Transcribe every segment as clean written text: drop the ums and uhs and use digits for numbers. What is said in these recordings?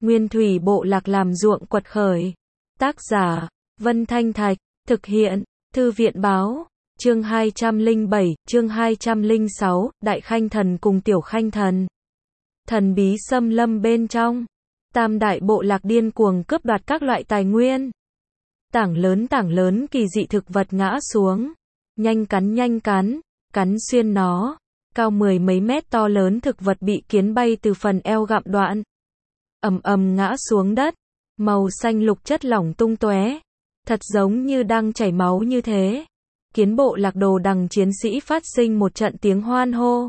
Nguyên thủy bộ lạc làm ruộng quật khởi. Tác giả, Vân Thanh Thạch, thực hiện, Thư viện báo, chương 207, chương 206, Đại Khanh Thần cùng Tiểu Khanh Thần. Thần bí xâm lâm bên trong. Tam đại bộ lạc điên cuồng cướp đoạt các loại tài nguyên. Tảng lớn kỳ dị thực vật ngã xuống. Nhanh cắn, cắn xuyên nó. Cao mười mấy mét to lớn thực vật bị kiến bay từ phần eo gặm đoạn. Ầm ngã xuống đất. Màu xanh lục chất lỏng tung tóe. Thật giống như đang chảy máu như thế. Kiến bộ lạc đồ đằng chiến sĩ phát sinh một trận tiếng hoan hô.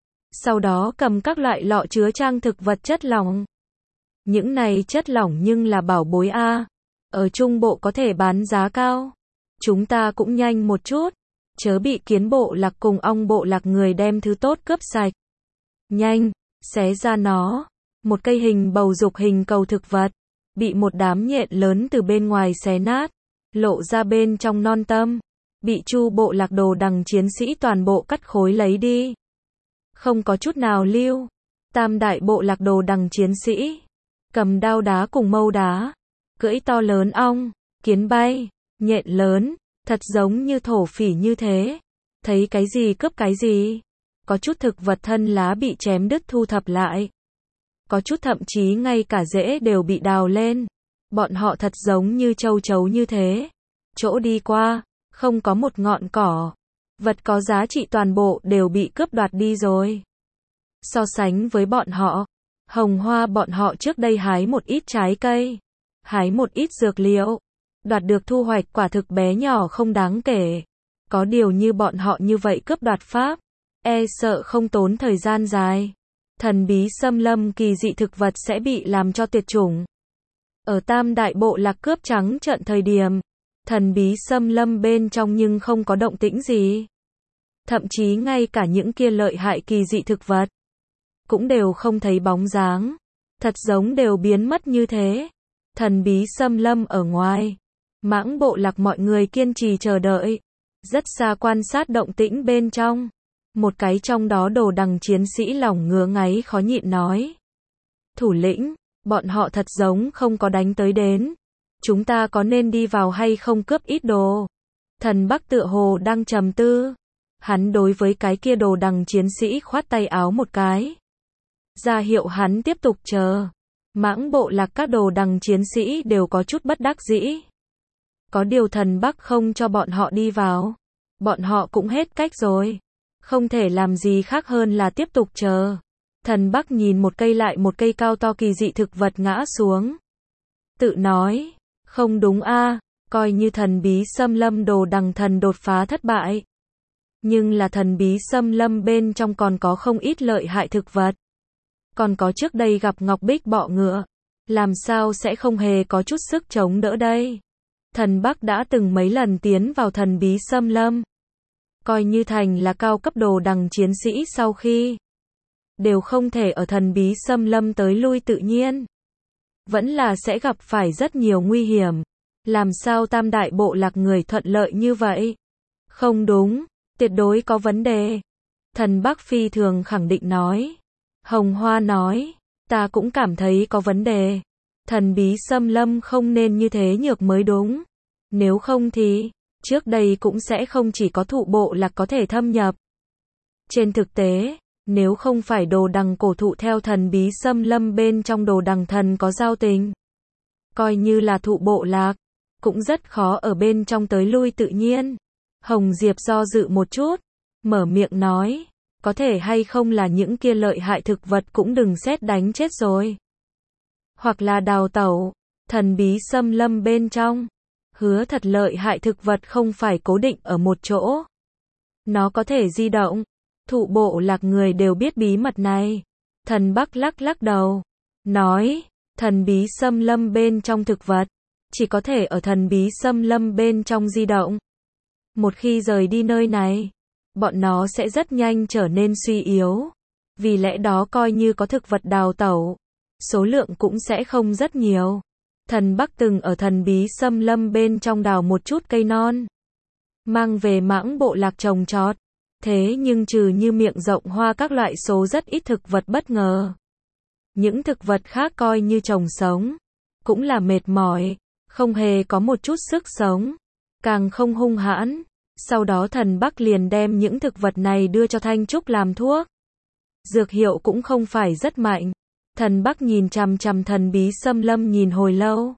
Sau đó cầm các loại lọ chứa trang thực vật chất lỏng. Những này chất lỏng nhưng là bảo bối a. Ở Trung Bộ có thể bán giá cao. Chúng ta cũng nhanh một chút. Chớ bị kiến bộ lạc cùng ong bộ lạc người đem thứ tốt cướp sạch. Nhanh, xé ra nó. Một cây hình bầu dục hình cầu thực vật. Bị một đám nhện lớn từ bên ngoài xé nát. Lộ ra bên trong non tâm. Bị Chu bộ lạc đồ đằng chiến sĩ toàn bộ cắt khối lấy đi. Không có chút nào lưu. Tam đại bộ lạc đồ đằng chiến sĩ. Cầm đao đá cùng mâu đá. Cưỡi to lớn ong. Kiến bay. Nhện lớn. Thật giống như thổ phỉ như thế. Thấy cái gì cướp cái gì. Có chút thực vật thân lá bị chém đứt thu thập lại. Có chút thậm chí ngay cả rễ đều bị đào lên. Bọn họ thật giống như châu chấu như thế. Chỗ đi qua, không có một ngọn cỏ. Vật có giá trị toàn bộ đều bị cướp đoạt đi rồi. So sánh với bọn họ, Hồng Hoa bọn họ trước đây hái một ít trái cây. Hái một ít dược liệu. Đoạt được thu hoạch quả thực bé nhỏ không đáng kể. Có điều như bọn họ như vậy cướp đoạt pháp. E sợ không tốn thời gian dài. Thần bí xâm lâm kỳ dị thực vật sẽ bị làm cho tuyệt chủng. Ở tam đại bộ lạc cướp trắng trợn thời điểm. Thần bí xâm lâm bên trong nhưng không có động tĩnh gì. Thậm chí ngay cả những kia lợi hại kỳ dị thực vật. Cũng đều không thấy bóng dáng. Thật giống đều biến mất như thế. Thần bí xâm lâm ở ngoài. Mãng bộ lạc mọi người kiên trì chờ đợi. Rất xa quan sát động tĩnh bên trong. Một cái trong đó đồ đằng chiến sĩ lòng ngứa ngáy khó nhịn nói. Thủ lĩnh, bọn họ thật giống không có đánh tới đến. Chúng ta có nên đi vào hay không cướp ít đồ? Thần Bắc tựa hồ đang trầm tư. Hắn đối với cái kia đồ đằng chiến sĩ khoát tay áo một cái. Ra hiệu hắn tiếp tục chờ. Mãng bộ lạc các đồ đằng chiến sĩ đều có chút bất đắc dĩ. Có điều thần Bắc không cho bọn họ đi vào. Bọn họ cũng hết cách rồi. Không thể làm gì khác hơn là tiếp tục chờ. Thần Bắc nhìn một cây lại một cây cao to kỳ dị thực vật ngã xuống. Tự nói, không đúng a, coi như thần bí xâm lâm đồ đằng thần đột phá thất bại. Nhưng là thần bí xâm lâm bên trong còn có không ít lợi hại thực vật. Còn có trước đây gặp ngọc bích bọ ngựa. Làm sao sẽ không hề có chút sức chống đỡ đây. Thần Bắc đã từng mấy lần tiến vào thần bí xâm lâm. Coi như thành là cao cấp đồ đằng chiến sĩ sau khi. Đều không thể ở thần bí xâm lâm tới lui tự nhiên. Vẫn là sẽ gặp phải rất nhiều nguy hiểm. Làm sao tam đại bộ lạc người thuận lợi như vậy? Không đúng, tuyệt đối có vấn đề. Thần Bắc phi thường khẳng định nói. Hồng Hoa nói, ta cũng cảm thấy có vấn đề. Thần bí xâm lâm không nên như thế nhược mới đúng. Nếu không thì, trước đây cũng sẽ không chỉ có thụ bộ lạc có thể thâm nhập. Trên thực tế, nếu không phải đồ đằng cổ thụ theo thần bí xâm lâm bên trong đồ đằng thần có giao tình. Coi như là thụ bộ lạc, cũng rất khó ở bên trong tới lui tự nhiên. Hồng Diệp do dự một chút, mở miệng nói, có thể hay không là những kia lợi hại thực vật cũng đừng sét đánh chết rồi. Hoặc là đào tẩu, thần bí xâm lâm bên trong. Hứa thật lợi hại thực vật không phải cố định ở một chỗ. Nó có thể di động. Thụ bộ lạc người đều biết bí mật này. Thần Bắc lắc đầu. Nói, thần bí xâm lâm bên trong thực vật. Chỉ có thể ở thần bí xâm lâm bên trong di động. Một khi rời đi nơi này, bọn nó sẽ rất nhanh trở nên suy yếu. Vì lẽ đó coi như có thực vật đào tẩu, số lượng cũng sẽ không rất nhiều. Thần Bắc từng ở thần bí xâm lâm bên trong đào một chút cây non. Mang về mãng bộ lạc trồng trọt. Thế nhưng trừ như miệng rộng hoa các loại số rất ít thực vật bất ngờ. Những thực vật khác coi như trồng sống, cũng là mệt mỏi, không hề có một chút sức sống, càng không hung hãn. Sau đó thần Bắc liền đem những thực vật này đưa cho Thanh Trúc làm thuốc. Dược hiệu cũng không phải rất mạnh. Thần Bắc nhìn chằm chằm thần bí xâm lâm nhìn hồi lâu.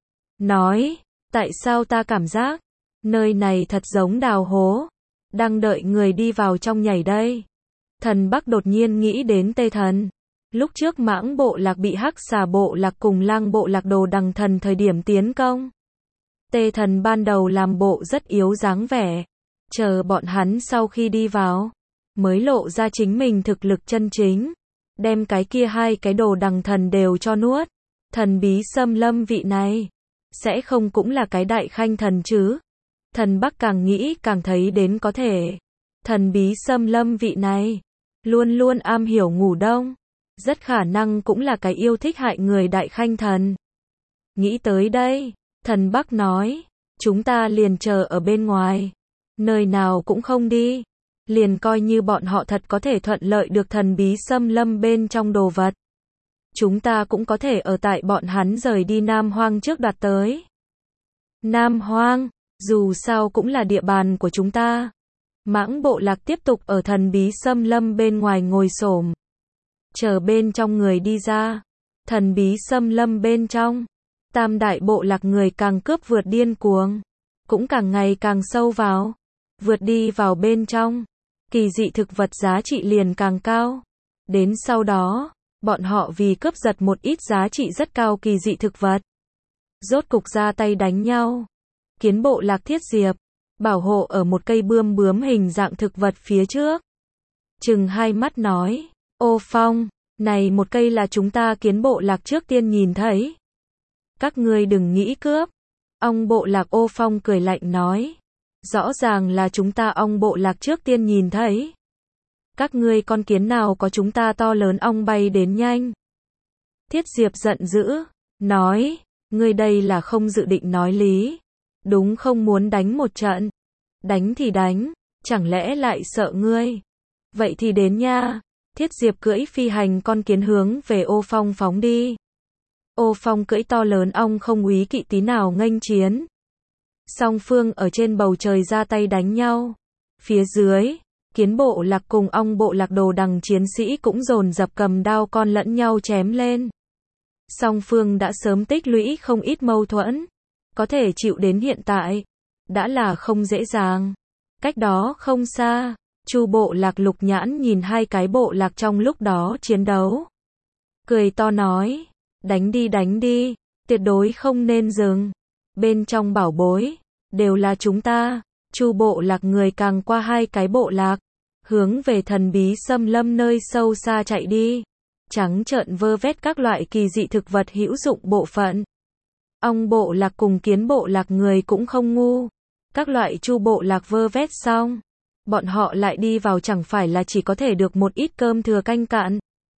Nói, tại sao ta cảm giác, nơi này thật giống đào hố, đang đợi người đi vào trong nhảy đây. Thần Bắc đột nhiên nghĩ đến Tê Thần. Lúc trước Mãng bộ lạc bị Hắc Xà bộ lạc cùng Lang bộ lạc Đồ Đằng Thần thời điểm tiến công. Tê Thần ban đầu làm bộ rất yếu dáng vẻ, chờ bọn hắn sau khi đi vào, mới lộ ra chính mình thực lực chân chính, đem cái kia hai cái Đồ Đằng Thần đều cho nuốt. Thần bí xâm lâm vị này, sẽ không cũng là cái Đại Khanh Thần chứ? Thần Bắc càng nghĩ càng thấy đến có thể. Thần bí xâm lâm vị này, luôn luôn am hiểu ngủ đông, rất khả năng cũng là cái yêu thích hại người Đại Khanh Thần. Nghĩ tới đây, thần Bắc nói, chúng ta liền chờ ở bên ngoài, nơi nào cũng không đi, liền coi như bọn họ thật có thể thuận lợi được thần bí xâm lâm bên trong đồ vật. Chúng ta cũng có thể ở tại bọn hắn rời đi Nam Hoang trước đạt tới. Nam Hoang, dù sao cũng là địa bàn của chúng ta. Mãng bộ lạc tiếp tục ở thần bí xâm lâm bên ngoài ngồi xổm, chờ bên trong người đi ra. Thần bí xâm lâm bên trong, tam đại bộ lạc người càng cướp vượt điên cuồng, cũng càng ngày càng sâu vào, vượt đi vào bên trong, kỳ dị thực vật giá trị liền càng cao. Đến sau đó, bọn họ vì cướp giật một ít giá trị rất cao kỳ dị thực vật, rốt cục ra tay đánh nhau. Kiến bộ lạc Thiết Diệp bảo hộ ở một cây bướm hình dạng thực vật phía trước, chừng hai mắt nói, Ô Phong, này một cây là chúng ta Kiến bộ lạc trước tiên nhìn thấy. Các ngươi đừng nghĩ cướp. Ong bộ lạc Ô Phong cười lạnh nói, rõ ràng là chúng ta ong bộ lạc trước tiên nhìn thấy. Các ngươi con kiến nào có chúng ta to lớn ong bay đến nhanh. Thiết Diệp giận dữ, nói, ngươi đây là không dự định nói lý, đúng không muốn đánh một trận. Đánh thì đánh, chẳng lẽ lại sợ ngươi? Vậy thì đến nha. Thiết Diệp cưỡi phi hành con kiến hướng về Ô Phong phóng đi. Ô Phong cưỡi to lớn ong không úy kỵ tí nào nghênh chiến. Song phương ở trên bầu trời ra tay đánh nhau. Phía dưới, Kiến bộ lạc cùng ong bộ lạc Đồ Đằng chiến sĩ cũng dồn dập cầm đao con lẫn nhau chém lên. Song phương đã sớm tích lũy không ít mâu thuẫn, có thể chịu đến hiện tại, đã là không dễ dàng. Cách đó không xa, Chu bộ lạc Lục Nhãn nhìn hai cái bộ lạc trong lúc đó chiến đấu, cười to nói, đánh đi, tuyệt đối không nên dừng. Bên trong bảo bối, đều là chúng ta. Chu bộ lạc người càng qua hai cái bộ lạc, hướng về thần bí xâm lâm nơi sâu xa chạy đi, trắng trợn vơ vét các loại kỳ dị thực vật hữu dụng bộ phận. Ong bộ lạc cùng Kiến bộ lạc người cũng không ngu, các loại Chu bộ lạc vơ vét xong, bọn họ lại đi vào chẳng phải là chỉ có thể được một ít cơm thừa canh cạn.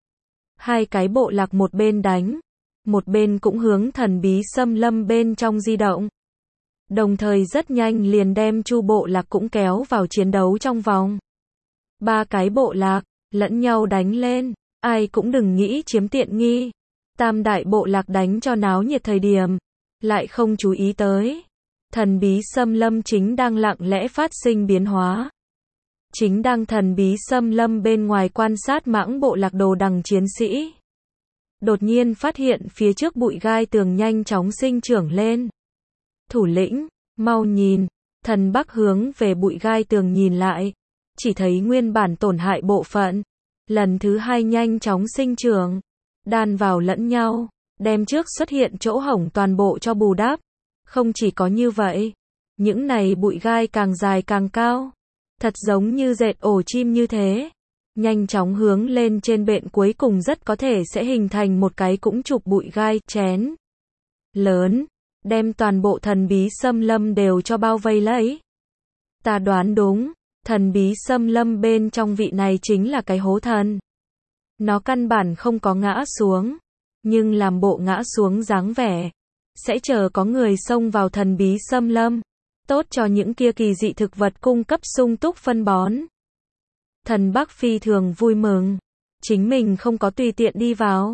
Hai cái bộ lạc một bên đánh, một bên cũng hướng thần bí xâm lâm bên trong di động. Đồng thời rất nhanh liền đem Chu bộ lạc cũng kéo vào chiến đấu trong vòng. Ba cái bộ lạc, lẫn nhau đánh lên, ai cũng đừng nghĩ chiếm tiện nghi. Tam đại bộ lạc đánh cho náo nhiệt thời điểm, lại không chú ý tới. Thần bí xâm lâm chính đang lặng lẽ phát sinh biến hóa. Chính đang thần bí xâm lâm bên ngoài quan sát Mãng bộ lạc Đồ Đằng chiến sĩ. Đột nhiên phát hiện phía trước bụi gai tường nhanh chóng sinh trưởng lên. Thủ lĩnh, mau nhìn. Thần Bắc hướng về bụi gai tường nhìn lại, chỉ thấy nguyên bản tổn hại bộ phận, lần thứ hai nhanh chóng sinh trưởng, đan vào lẫn nhau, đem trước xuất hiện chỗ hổng toàn bộ cho bù đắp. Không chỉ có như vậy, những này bụi gai càng dài càng cao, thật giống như dệt ổ chim như thế, nhanh chóng hướng lên trên bện cuối cùng rất có thể sẽ hình thành một cái cũng chụp bụi gai chén lớn, đem toàn bộ thần bí xâm lâm đều cho bao vây lấy. Ta đoán đúng, thần bí xâm lâm bên trong vị này chính là cái hố thần. Nó căn bản không có ngã xuống, nhưng làm bộ ngã xuống dáng vẻ, sẽ chờ có người xông vào thần bí xâm lâm, tốt cho những kia kỳ dị thực vật cung cấp sung túc phân bón. Thần Bắc phi thường vui mừng, chính mình không có tùy tiện đi vào,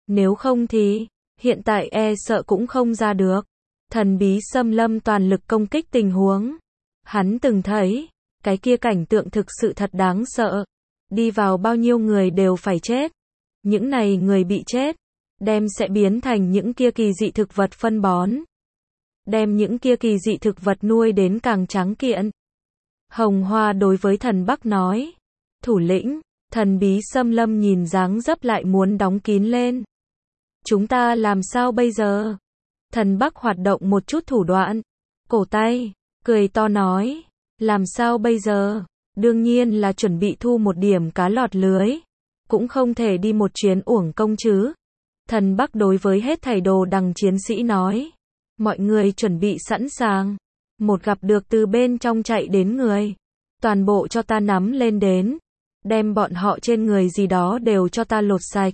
Nếu không thì, hiện tại e sợ cũng không ra được. Thần bí xâm lâm toàn lực công kích tình huống. Hắn từng thấy, cái kia cảnh tượng thực sự thật đáng sợ. Đi vào bao nhiêu người đều phải chết. Những này người bị chết, đem sẽ biến thành những kia kỳ dị thực vật phân bón. Đem những kia kỳ dị thực vật nuôi đến càng tráng kiện. Hồng Hoa đối với thần Bắc nói. Thủ lĩnh, thần bí xâm lâm nhìn dáng dấp lại muốn đóng kín lên. Chúng ta làm sao bây giờ? Thần Bắc hoạt động một chút thủ đoạn. Cổ tay, cười to nói. Làm sao bây giờ? Đương nhiên là chuẩn bị thu một điểm cá lọt lưới. Cũng không thể đi một chuyến uổng công chứ. Thần Bắc đối với hết thảy đồ đằng chiến sĩ nói. Mọi người chuẩn bị sẵn sàng. Một gặp được từ bên trong chạy đến người. Toàn bộ cho ta nắm lên đến. Đem bọn họ trên người gì đó đều cho ta lột sạch.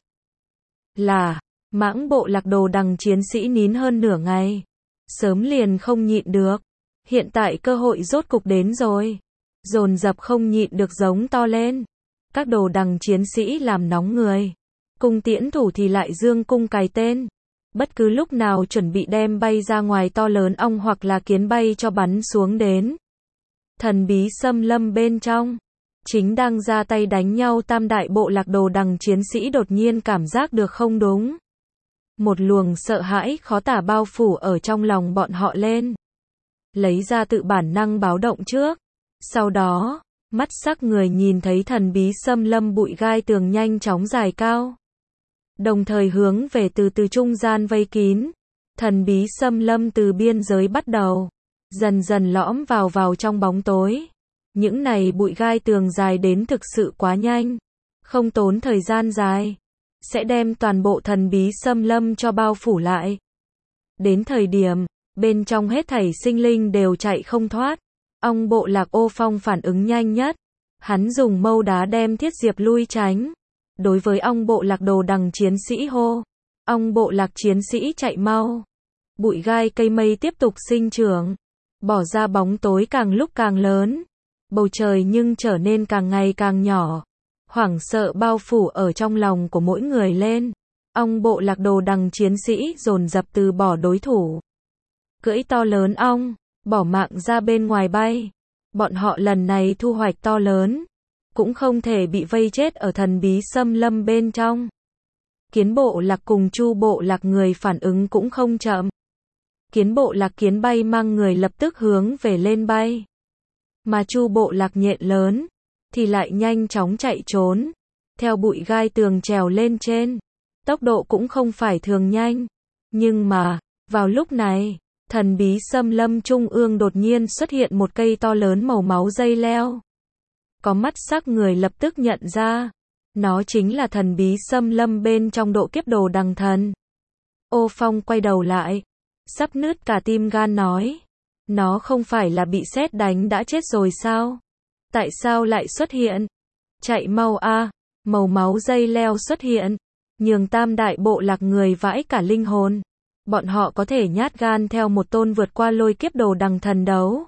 Là, mãng bộ lạc đồ đằng chiến sĩ nín hơn nửa ngày. Sớm liền không nhịn được. Hiện tại cơ hội rốt cục đến rồi. Dồn dập không nhịn được giống to lên. Các đồ đằng chiến sĩ làm nóng người. Cung tiễn thủ thì lại dương cung cài tên. Bất cứ lúc nào chuẩn bị đem bay ra ngoài to lớn ong hoặc là kiến bay cho bắn xuống đến. Thần bí xâm lâm bên trong. Chính đang ra tay đánh nhau tam đại bộ lạc đồ đằng chiến sĩ đột nhiên cảm giác được không đúng. Một luồng sợ hãi khó tả bao phủ ở trong lòng bọn họ lên. Lấy ra tự bản năng báo động trước. Sau đó, mắt sắc người nhìn thấy thần bí xâm lâm bụi gai tường nhanh chóng dài cao. Đồng thời hướng về từ trung gian vây kín. Thần bí xâm lâm từ biên giới bắt đầu. Dần dần lõm vào trong bóng tối. Những này bụi gai tường dài đến thực sự quá nhanh. Không tốn thời gian dài. Sẽ đem toàn bộ thần bí xâm lâm cho bao phủ lại. Đến thời điểm, bên trong hết thảy sinh linh đều chạy không thoát. Ong bộ lạc Ô Phong phản ứng nhanh nhất. Hắn dùng mâu đá đem Thiết Diệp lui tránh. Đối với ong bộ lạc đồ đằng chiến sĩ hô. Ong bộ lạc chiến sĩ chạy mau. Bụi gai cây mây tiếp tục sinh trưởng. Bỏ ra bóng tối càng lúc càng lớn. Bầu trời nhưng trở nên càng ngày càng nhỏ. Hoảng sợ bao phủ ở trong lòng của mỗi người lên. Ong bộ lạc đồ đằng chiến sĩ dồn dập từ bỏ đối thủ. Cưỡi to lớn ong, bỏ mạng ra bên ngoài bay. Bọn họ lần này thu hoạch to lớn. Cũng không thể bị vây chết ở thần bí xâm lâm bên trong. Kiến bộ lạc cùng Chu bộ lạc người phản ứng cũng không chậm. Kiến bộ lạc kiến bay mang người lập tức hướng về lên bay. Mà Chu bộ lạc nhện lớn thì lại nhanh chóng chạy trốn. Theo bụi gai tường trèo lên trên. Tốc độ cũng không phải thường nhanh. Nhưng mà, vào lúc này, thần bí xâm lâm trung ương đột nhiên xuất hiện một cây to lớn màu máu dây leo. Có mắt sắc người lập tức nhận ra. Nó chính là thần bí xâm lâm bên trong độ kiếp đồ đằng thần. Ô Phong quay đầu lại. Sắp nứt cả tim gan nói. Nó không phải là bị sét đánh đã chết rồi sao? Tại sao lại xuất hiện? Chạy mau a! Màu máu dây leo xuất hiện. Nhường tam đại bộ lạc người vãi cả linh hồn. Bọn họ có thể nhát gan theo một tôn vượt qua lôi kiếp đồ đằng thần đấu.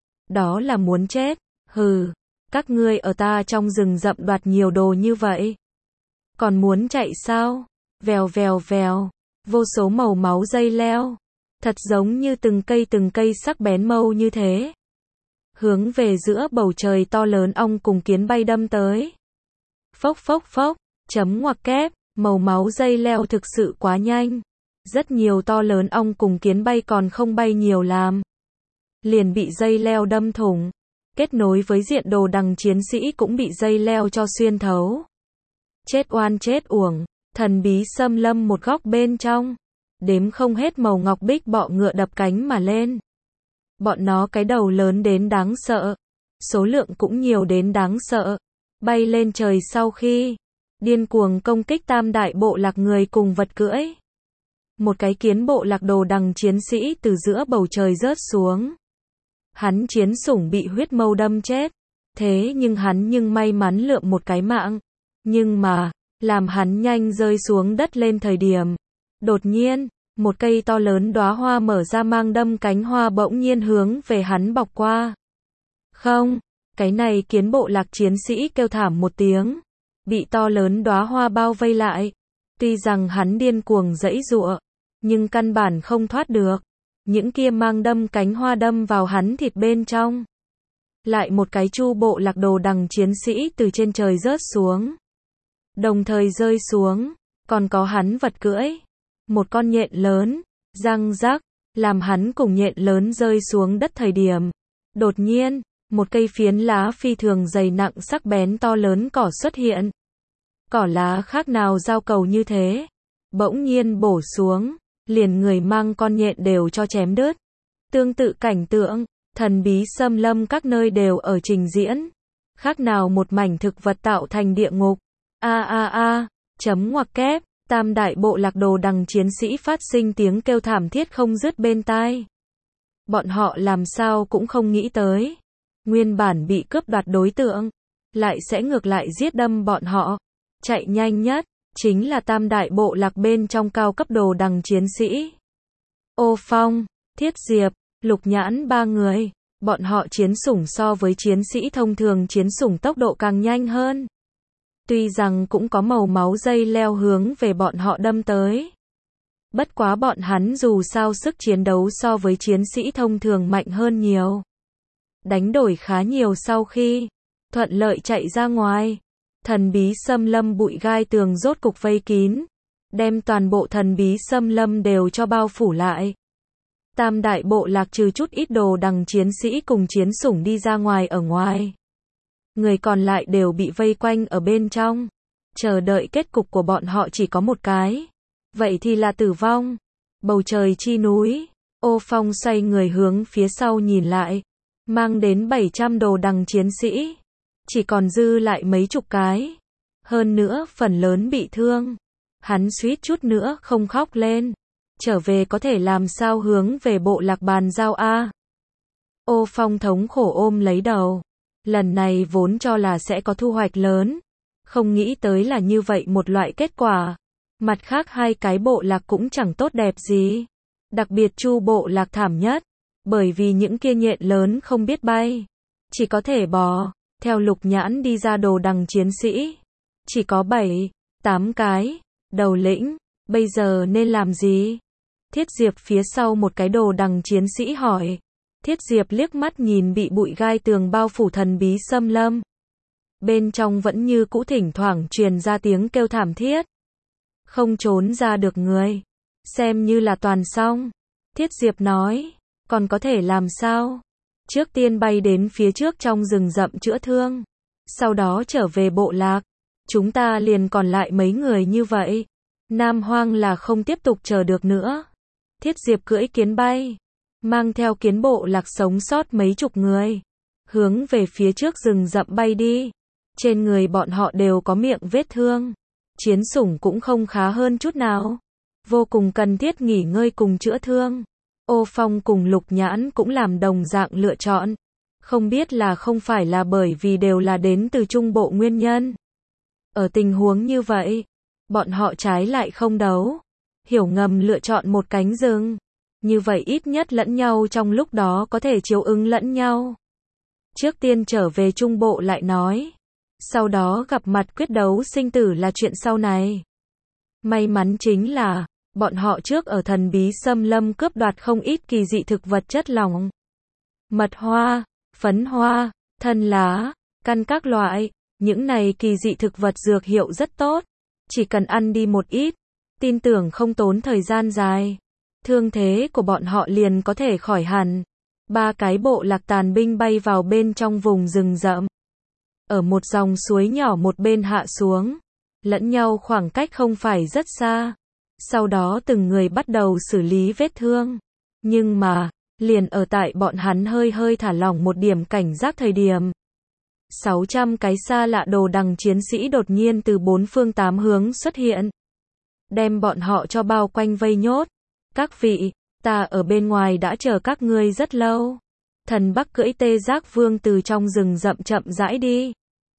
Đó là muốn chết. Hừ. Các ngươi ở ta trong rừng rậm đoạt nhiều đồ như vậy. Còn muốn chạy sao? Vèo vèo vèo. Vô số màu máu dây leo. Thật giống như từng cây sắc bén mâu như thế. Hướng về giữa bầu trời to lớn ong cùng kiến bay đâm tới. Phốc phốc phốc. Chấm ngoặc kép. Màu máu dây leo thực sự quá nhanh. Rất nhiều to lớn ong cùng kiến bay còn không bay nhiều làm. Liền bị dây leo đâm thủng. Kết nối với diện đồ đằng chiến sĩ cũng bị dây leo cho xuyên thấu. Chết oan chết uổng. Thần bí xâm lâm một góc bên trong. Đếm không hết màu ngọc bích bọ ngựa đập cánh mà lên. Bọn nó cái đầu lớn đến đáng sợ. Số lượng cũng nhiều đến đáng sợ. Bay lên trời sau khi điên cuồng công kích tam đại bộ lạc người cùng vật cưỡi. Một cái kiến bộ lạc đồ đằng chiến sĩ từ giữa bầu trời rớt xuống. Hắn chiến sủng bị huyết mâu đâm chết. Thế nhưng hắn may mắn lượm một cái mạng. Nhưng mà, làm hắn nhanh rơi xuống đất lên thời điểm. Đột nhiên, một cây to lớn đóa hoa mở ra mang đâm cánh hoa bỗng nhiên hướng về hắn bọc qua. Không, cái này kiến bộ lạc chiến sĩ kêu thảm một tiếng. Bị to lớn đóa hoa bao vây lại. Tuy rằng hắn điên cuồng giãy giụa, nhưng căn bản không thoát được. Những kia mang đâm cánh hoa đâm vào hắn thịt bên trong. Lại một cái Chu bộ lạc đồ đằng chiến sĩ từ trên trời rớt xuống. Đồng thời rơi xuống, còn có hắn vật cưỡi. Một con nhện lớn, răng rắc, làm hắn cùng nhện lớn rơi xuống đất thời điểm. Đột nhiên, một cây phiến lá phi thường dày nặng sắc bén to lớn cỏ xuất hiện. Cỏ lá khác nào dao cầu như thế. Bỗng nhiên bổ xuống, liền người mang con nhện đều cho chém đứt. Tương tự cảnh tượng, thần bí xâm lâm các nơi đều ở trình diễn. Khác nào một mảnh thực vật tạo thành địa ngục. Chấm ngoặc kép, tam đại bộ lạc đồ đằng chiến sĩ phát sinh tiếng kêu thảm thiết không dứt bên tai. Bọn họ làm sao cũng không nghĩ tới. Nguyên bản bị cướp đoạt đối tượng, lại sẽ ngược lại giết đâm bọn họ. Chạy nhanh nhất, chính là tam đại bộ lạc bên trong cao cấp đồ đằng chiến sĩ. Ô Phong, Thiết Diệp, Lục Nhãn ba người. Bọn họ chiến sủng so với chiến sĩ thông thường chiến sủng tốc độ càng nhanh hơn. Tuy rằng cũng có màu máu dây leo hướng về bọn họ đâm tới. Bất quá bọn hắn dù sao sức chiến đấu so với chiến sĩ thông thường mạnh hơn nhiều. Đánh đổi khá nhiều sau khi thuận lợi chạy ra ngoài. Thần bí xâm lâm bụi gai tường rốt cục vây kín. Đem toàn bộ thần bí xâm lâm đều cho bao phủ lại. Tam đại bộ lạc trừ chút ít đồ đằng chiến sĩ cùng chiến sủng đi ra ngoài ở ngoài. Người còn lại đều bị vây quanh ở bên trong. Chờ đợi kết cục của bọn họ chỉ có một cái. Vậy thì là tử vong. Bầu trời chi núi. Ô Phong xoay người hướng phía sau nhìn lại. Mang đến 700 đồ đằng chiến sĩ. Chỉ còn dư lại mấy chục cái. Hơn nữa phần lớn bị thương. Hắn suýt chút nữa không khóc lên. Trở về có thể làm sao hướng về bộ lạc bàn giao a? Ô Phong thống khổ ôm lấy đầu. Lần này vốn cho là sẽ có thu hoạch lớn. Không nghĩ tới là như vậy một loại kết quả. Mặt khác hai cái bộ lạc cũng chẳng tốt đẹp gì. Đặc biệt Chu bộ lạc thảm nhất. Bởi vì những kia nhện lớn không biết bay. Chỉ có thể bò. Theo Lục Nhãn đi ra đồ đằng chiến sĩ. Chỉ có 7, 8 cái. Đầu lĩnh, bây giờ nên làm gì? Thiết Diệp phía sau một cái đồ đằng chiến sĩ hỏi. Thiết Diệp liếc mắt nhìn bị bụi gai tường bao phủ thần bí xâm lâm. Bên trong vẫn như cũ thỉnh thoảng truyền ra tiếng kêu thảm thiết. Không trốn ra được người. Xem như là toàn xong. Thiết Diệp nói. Còn có thể làm sao? Trước tiên bay đến phía trước trong rừng rậm chữa thương. Sau đó trở về bộ lạc. Chúng ta liền còn lại mấy người như vậy. Nam Hoang là không tiếp tục chờ được nữa. Thiết Diệp cưỡi kiến bay. Mang theo kiến bộ lạc sống sót mấy chục người. Hướng về phía trước rừng rậm bay đi. Trên người bọn họ đều có miệng vết thương. Chiến sủng cũng không khá hơn chút nào. Vô cùng cần thiết nghỉ ngơi cùng chữa thương. Ô Phong cùng Lục Nhãn cũng làm đồng dạng lựa chọn. Không biết là không phải là bởi vì đều là đến từ trung bộ nguyên nhân. Ở tình huống như vậy, bọn họ trái lại không đấu. Hiểu ngầm lựa chọn một cánh rừng. Như vậy ít nhất lẫn nhau trong lúc đó có thể chiếu ứng lẫn nhau. Trước tiên trở về trung bộ lại nói. Sau đó gặp mặt quyết đấu sinh tử là chuyện sau này. May mắn chính là, bọn họ trước ở thần bí xâm lâm cướp đoạt không ít kỳ dị thực vật chất lỏng. Mật hoa, phấn hoa, thân lá, căn các loại. Những này kỳ dị thực vật dược hiệu rất tốt. Chỉ cần ăn đi một ít, tin tưởng không tốn thời gian dài. Thương thế của bọn họ liền có thể khỏi hẳn. 3 cái bộ lạc tàn binh bay vào bên trong vùng rừng rậm. Ở một dòng suối nhỏ một bên hạ xuống. Lẫn nhau khoảng cách không phải rất xa. Sau đó từng người bắt đầu xử lý vết thương. Nhưng mà, liền ở tại bọn hắn hơi thả lỏng một điểm cảnh giác thời điểm. 600 cái xa lạ đồ đằng chiến sĩ đột nhiên từ 4 phương 8 hướng xuất hiện. Đem bọn họ cho bao quanh vây nhốt. Các vị, ta ở bên ngoài đã chờ các ngươi rất lâu. Thần Bắc cưỡi tê giác vương từ trong rừng rậm chậm rãi đi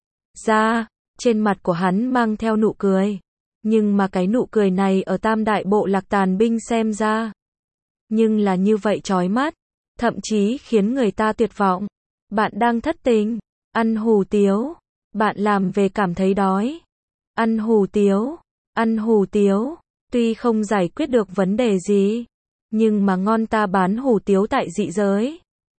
ra, trên mặt của hắn mang theo nụ cười. Nhưng mà cái nụ cười này ở tam đại bộ lạc tàn binh xem ra. Nhưng là như vậy chói mắt, thậm chí khiến người ta tuyệt vọng. Bạn đang thất tình, ăn hủ tiếu. Bạn làm về cảm thấy đói. Ăn hủ tiếu. Ăn hủ tiếu, tuy không giải quyết được vấn đề gì, nhưng mà ngon, ta bán hủ tiếu tại dị giới.